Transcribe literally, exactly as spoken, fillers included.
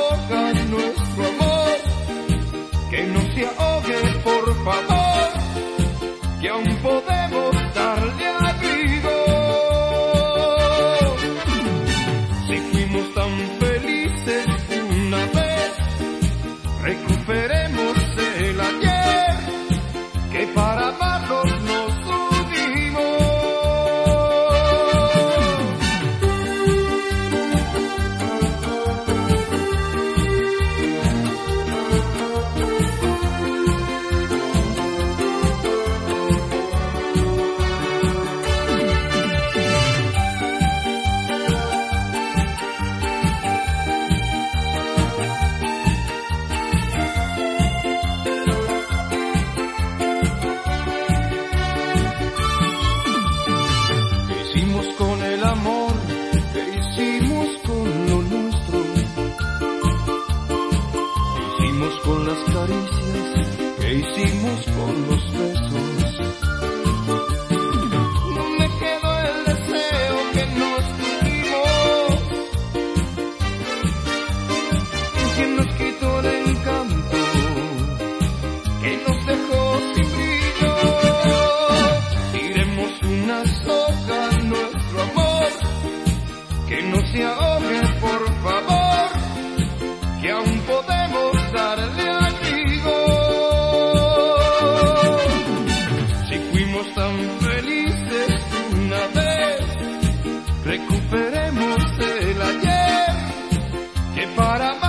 ahoga nuestro amor, que no se ahogue, por favor, que aún podemos darle abrigo. Si fuimos tan felices una vez, recuperemos el ayer, que para amarnos nos unimos. Con el amor que hicimos con lo nuestro, hicimos con las caricias que hicimos con los besos. No me quedó el deseo que nos tuvimos, quien nos quitó el encanto, que nos dejó sin brillo. Tiremos una soga nuestro amor, que no se ahogue, por favor, que aún podemos darle abrigo. Si fuimos tan felices una vez, recuperemos el ayer, que para